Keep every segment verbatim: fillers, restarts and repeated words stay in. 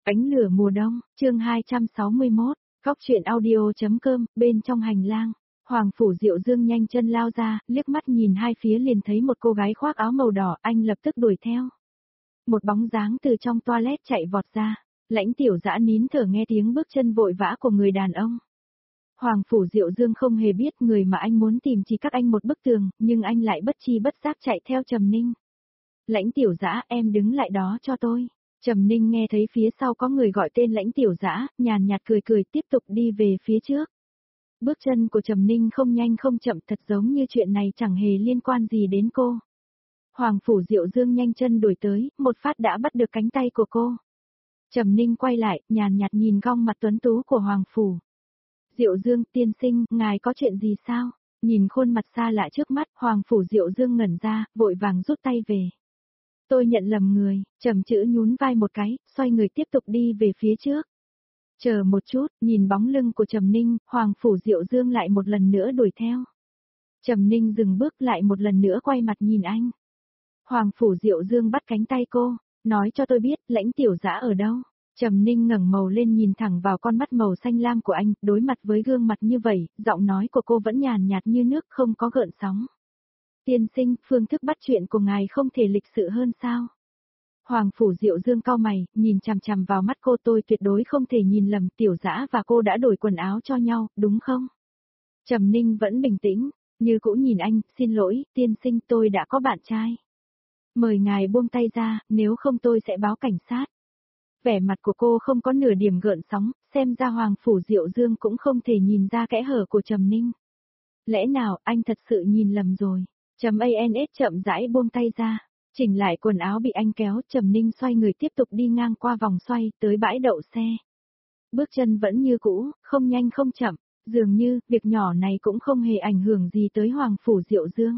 Ánh lửa mùa đông, chương hai trăm sáu mươi mốt, Cóc truyện audio.com, bên trong hành lang. Hoàng Phủ Diệu Dương nhanh chân lao ra, liếc mắt nhìn hai phía liền thấy một cô gái khoác áo màu đỏ, anh lập tức đuổi theo. Một bóng dáng từ trong toilet chạy vọt ra, Lãnh Tiểu Dã nín thở nghe tiếng bước chân vội vã của người đàn ông. Hoàng Phủ Diệu Dương không hề biết người mà anh muốn tìm chỉ cách anh một bức tường, nhưng anh lại bất chi bất giác chạy theo Trầm Ninh. Lãnh Tiểu Dã, em đứng lại đó cho tôi. Trầm Ninh nghe thấy phía sau có người gọi tên Lãnh Tiểu Dã, nhàn nhạt cười cười tiếp tục đi về phía trước. Bước chân của Trầm Ninh không nhanh không chậm, thật giống như chuyện này chẳng hề liên quan gì đến cô. Hoàng Phủ Diệu Dương nhanh chân đuổi tới, một phát đã bắt được cánh tay của cô. Trầm Ninh quay lại, nhàn nhạt nhìn gương mặt tuấn tú của Hoàng Phủ. Diệu Dương, tiên sinh, ngài có chuyện gì sao? Nhìn khuôn mặt xa lạ trước mắt, Hoàng Phủ Diệu Dương ngẩn ra, vội vàng rút tay về. Tôi nhận lầm người, Trầm Chữ nhún vai một cái, xoay người tiếp tục đi về phía trước. Chờ một chút, nhìn bóng lưng của Trầm Ninh, Hoàng Phủ Diệu Dương lại một lần nữa đuổi theo. Trầm Ninh dừng bước lại một lần nữa quay mặt nhìn anh. Hoàng Phủ Diệu Dương bắt cánh tay cô, nói cho tôi biết, Lãnh Tiểu Dã ở đâu. Trầm Ninh ngẩng màu lên nhìn thẳng vào con mắt màu xanh lam của anh, đối mặt với gương mặt như vậy, giọng nói của cô vẫn nhàn nhạt như nước không có gợn sóng. Tiên sinh, phương thức bắt chuyện của ngài không thể lịch sự hơn sao? Hoàng Phủ Diệu Dương cau mày, nhìn chằm chằm vào mắt cô, tôi tuyệt đối không thể nhìn lầm, Tiểu Dã và cô đã đổi quần áo cho nhau, đúng không? Trầm Ninh vẫn bình tĩnh, như cũ nhìn anh, xin lỗi, tiên sinh, tôi đã có bạn trai. Mời ngài buông tay ra, nếu không tôi sẽ báo cảnh sát. Vẻ mặt của cô không có nửa điểm gợn sóng, xem ra Hoàng Phủ Diệu Dương cũng không thể nhìn ra kẽ hở của Trầm Ninh. Lẽ nào anh thật sự nhìn lầm rồi? Trầm A N S chậm rãi buông tay ra, chỉnh lại quần áo bị anh kéo, Trầm Ninh xoay người tiếp tục đi ngang qua vòng xoay, tới bãi đậu xe. Bước chân vẫn như cũ, không nhanh không chậm, dường như, việc nhỏ này cũng không hề ảnh hưởng gì tới Hoàng Phủ Diệu Dương.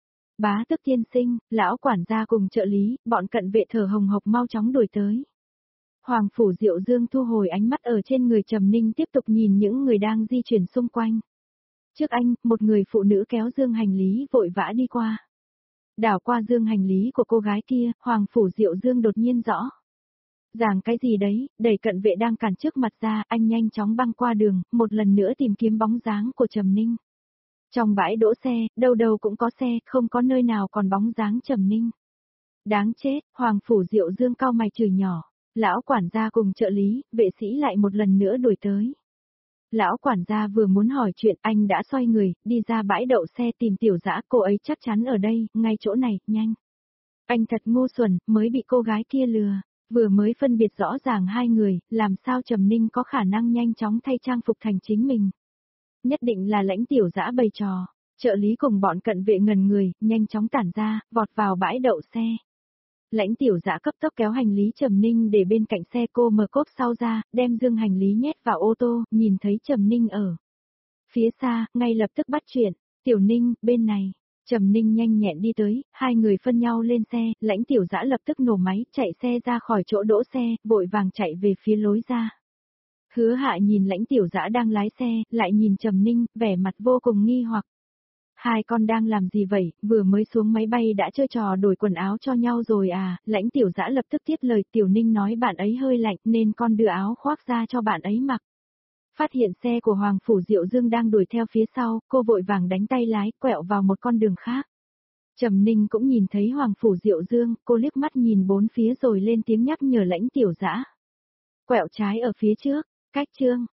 Bá Tước tiên sinh, lão quản gia cùng trợ lý, bọn cận vệ thở hồng hộc mau chóng đuổi tới. Hoàng Phủ Diệu Dương thu hồi ánh mắt ở trên người Trầm Ninh tiếp tục nhìn những người đang di chuyển xung quanh. Trước anh, một người phụ nữ kéo dương hành lý vội vã đi qua. Đảo qua dương hành lý của cô gái kia, Hoàng Phủ Diệu Dương đột nhiên rõ. Giảng cái gì đấy, đẩy cận vệ đang cản trước mặt ra, anh nhanh chóng băng qua đường, một lần nữa tìm kiếm bóng dáng của Trầm Ninh. Trong bãi đỗ xe, đâu đâu cũng có xe, không có nơi nào còn bóng dáng Trầm Ninh. Đáng chết, Hoàng Phủ Diệu Dương cau mày chửi nhỏ. Lão quản gia cùng trợ lý, vệ sĩ lại một lần nữa đuổi tới. Lão quản gia vừa muốn hỏi chuyện, anh đã xoay người, đi ra bãi đậu xe tìm Tiểu Dã, cô ấy chắc chắn ở đây, ngay chỗ này, nhanh. Anh thật ngu xuẩn, mới bị cô gái kia lừa, vừa mới phân biệt rõ ràng hai người, làm sao Trầm Ninh có khả năng nhanh chóng thay trang phục thành chính mình. Nhất định là Lãnh Tiểu Dã bày trò, trợ lý cùng bọn cận vệ ngần người, nhanh chóng tản ra, vọt vào bãi đậu xe. Lãnh Tiểu Dã cấp tốc kéo hành lý Trầm Ninh để bên cạnh xe, cô mở cốp sau ra, đem dương hành lý nhét vào ô tô, nhìn thấy Trầm Ninh ở phía xa, ngay lập tức bắt chuyện, Tiểu Ninh, bên này. Trầm Ninh nhanh nhẹn đi tới, hai người phân nhau lên xe, Lãnh Tiểu Dã lập tức nổ máy, chạy xe ra khỏi chỗ đỗ xe, vội vàng chạy về phía lối ra. Hứa Hạ nhìn Lãnh Tiểu Dã đang lái xe, lại nhìn Trầm Ninh, vẻ mặt vô cùng nghi hoặc. Hai con đang làm gì vậy, vừa mới xuống máy bay đã chơi trò đổi quần áo cho nhau rồi à, Lãnh Tiểu Dã lập tức tiếp lời, Tiểu Ninh nói bạn ấy hơi lạnh nên con đưa áo khoác ra cho bạn ấy mặc. Phát hiện xe của Hoàng Phủ Diệu Dương đang đuổi theo phía sau, cô vội vàng đánh tay lái, quẹo vào một con đường khác. Trầm Ninh cũng nhìn thấy Hoàng Phủ Diệu Dương, cô liếc mắt nhìn bốn phía rồi lên tiếng nhắc nhở Lãnh Tiểu Dã. Quẹo trái ở phía trước, cách chương.